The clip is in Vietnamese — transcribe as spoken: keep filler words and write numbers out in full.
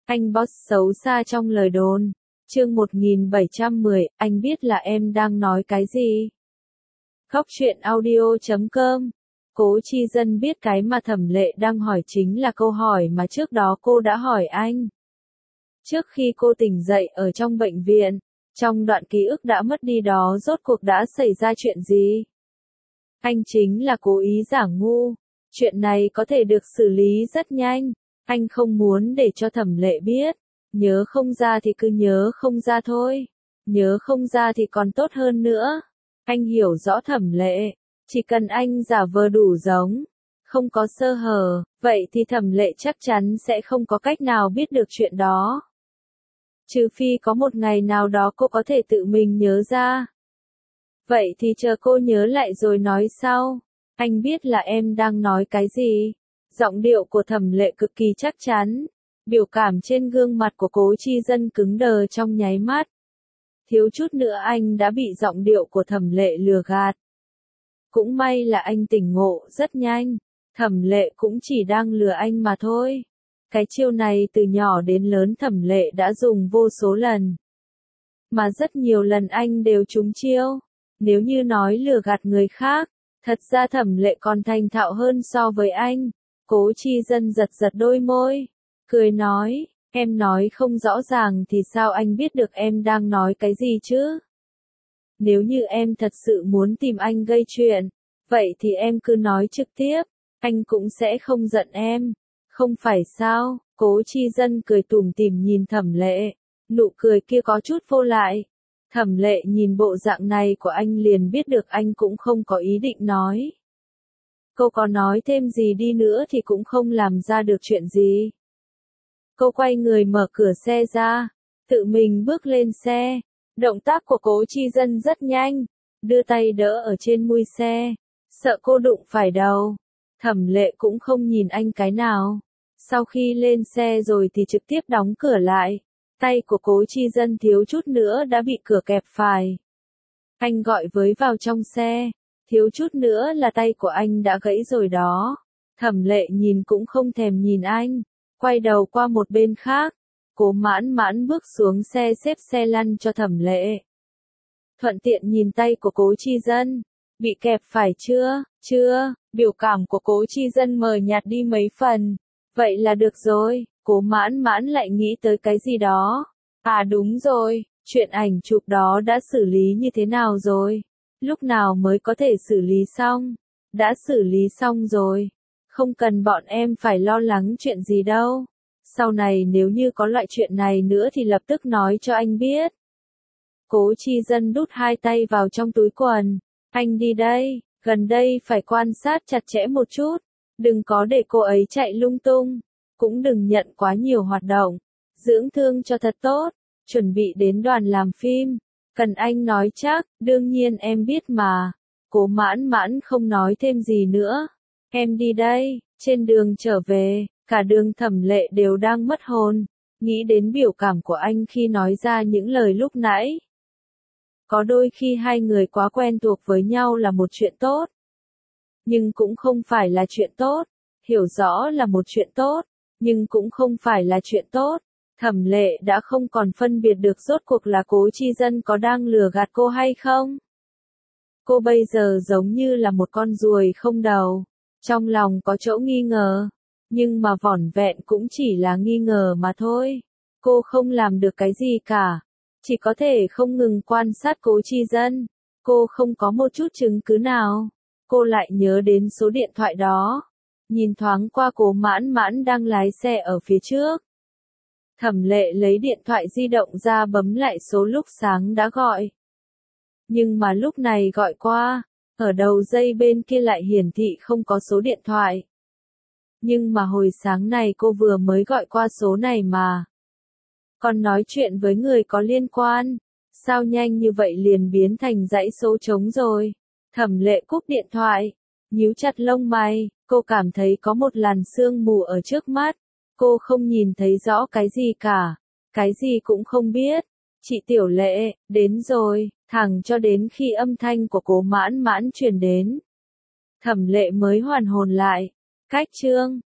Anh boss xấu xa trong lời đồn. Chương một nghìn bảy trăm mười, anh biết là em đang nói cái gì? Góc truyện audio chấm com. Cố Chi Dân biết cái mà Thẩm Lệ đang hỏi chính là câu hỏi mà trước đó cô đã hỏi anh. Trước khi cô tỉnh dậy ở trong bệnh viện, trong đoạn ký ức đã mất đi đó rốt cuộc đã xảy ra chuyện gì? Anh chính là cố ý giả ngu. Chuyện này có thể được xử lý rất nhanh. Anh không muốn để cho Thẩm Lệ biết. Nhớ không ra thì cứ nhớ không ra thôi. Nhớ không ra thì còn tốt hơn nữa. Anh hiểu rõ Thẩm Lệ. Chỉ cần anh giả vờ đủ giống, không có sơ hở, vậy thì Thẩm Lệ chắc chắn sẽ không có cách nào biết được chuyện đó. Trừ phi có một ngày nào đó cô có thể tự mình nhớ ra. Vậy thì chờ cô nhớ lại rồi nói sau. Anh biết là em đang nói cái gì. Giọng điệu của Thẩm Lệ cực kỳ chắc chắn. Biểu cảm trên gương mặt của Cố Chi Dân cứng đờ trong nháy mắt. Thiếu chút nữa anh đã bị giọng điệu của Thẩm Lệ lừa gạt. Cũng may là anh tỉnh ngộ rất nhanh. Thẩm Lệ cũng chỉ đang lừa anh mà thôi. Cái chiêu này từ nhỏ đến lớn Thẩm Lệ đã dùng vô số lần. Mà rất nhiều lần anh đều trúng chiêu. Nếu như nói lừa gạt người khác, thật ra Thẩm Lệ còn thành thạo hơn so với anh. Cố Chi Dân giật giật đôi môi, cười nói, em nói không rõ ràng thì sao anh biết được em đang nói cái gì chứ? Nếu như em thật sự muốn tìm anh gây chuyện, vậy thì em cứ nói trực tiếp, anh cũng sẽ không giận em. Không phải sao? Cố Chi Dân cười tủm tỉm nhìn Thẩm Lệ, nụ cười kia có chút vô lại. Thẩm Lệ nhìn bộ dạng này của anh liền biết được anh cũng không có ý định nói. Cô có nói thêm gì đi nữa thì cũng không làm ra được chuyện gì. Cô quay người mở cửa xe ra, tự mình bước lên xe. Động tác của Cố Chi Dân rất nhanh, đưa tay đỡ ở trên mui xe, sợ cô đụng phải đầu. Thẩm Lệ cũng không nhìn anh cái nào. Sau khi lên xe rồi thì trực tiếp đóng cửa lại. Tay của Cố Chi Dân thiếu chút nữa đã bị cửa kẹp phải. Anh gọi với vào trong xe, thiếu chút nữa là tay của anh đã gãy rồi đó. Thẩm Lệ nhìn cũng không thèm nhìn anh, quay đầu qua một bên khác. Cố Mãn Mãn bước xuống xe xếp xe lăn cho Thẩm Lệ. Thuận tiện nhìn tay của Cố Chi Dân, bị kẹp phải chưa? Chưa. Biểu cảm của Cố Chi Dân mờ nhạt đi mấy phần. Vậy là được rồi. Cố Mãn Mãn lại nghĩ tới cái gì đó. À đúng rồi, chuyện ảnh chụp đó đã xử lý như thế nào rồi? Lúc nào mới có thể xử lý xong? Đã xử lý xong rồi. Không cần bọn em phải lo lắng chuyện gì đâu. Sau này nếu như có loại chuyện này nữa thì lập tức nói cho anh biết. Cố Chi Dân đút hai tay vào trong túi quần. Anh đi đây, gần đây phải quan sát chặt chẽ một chút. Đừng có để cô ấy chạy lung tung. Cũng đừng nhận quá nhiều hoạt động. Dưỡng thương cho thật tốt. Chuẩn bị đến đoàn làm phim. Cần anh nói chắc, đương nhiên em biết mà. Cố Mãn Mãn không nói thêm gì nữa. Em đi đây. Trên đường trở về, cả đường Thẩm Lệ đều đang mất hồn. Nghĩ đến biểu cảm của anh khi nói ra những lời lúc nãy. Có đôi khi hai người quá quen thuộc với nhau là một chuyện tốt. Nhưng cũng không phải là chuyện tốt. Hiểu rõ là một chuyện tốt. Nhưng cũng không phải là chuyện tốt. Thẩm Lệ đã không còn phân biệt được rốt cuộc là Cố Chi Dân có đang lừa gạt cô hay không. Cô bây giờ giống như là một con ruồi không đầu. Trong lòng có chỗ nghi ngờ. Nhưng mà vỏn vẹn cũng chỉ là nghi ngờ mà thôi. Cô không làm được cái gì cả. Chỉ có thể không ngừng quan sát Cố Chi Dân. Cô không có một chút chứng cứ nào. Cô lại nhớ đến số điện thoại đó. Nhìn thoáng qua Cố Mãn Mãn đang lái xe ở phía trước. Thẩm Lệ lấy điện thoại di động ra bấm lại số lúc sáng đã gọi. Nhưng mà lúc này gọi qua, ở đầu dây bên kia lại hiển thị không có số điện thoại. Nhưng mà hồi sáng này cô vừa mới gọi qua số này mà. Còn nói chuyện với người có liên quan. Sao nhanh như vậy liền biến thành dãy số trống rồi. Thẩm Lệ cúp điện thoại. Nhíu chặt lông mày. Cô cảm thấy có một làn sương mù ở trước mắt. Cô không nhìn thấy rõ cái gì cả. Cái gì cũng không biết. Chị Tiểu Lệ, đến rồi. Thẳng cho đến khi âm thanh của Cố Mãn Mãn truyền đến. Thẩm Lệ mới hoàn hồn lại. Cách chương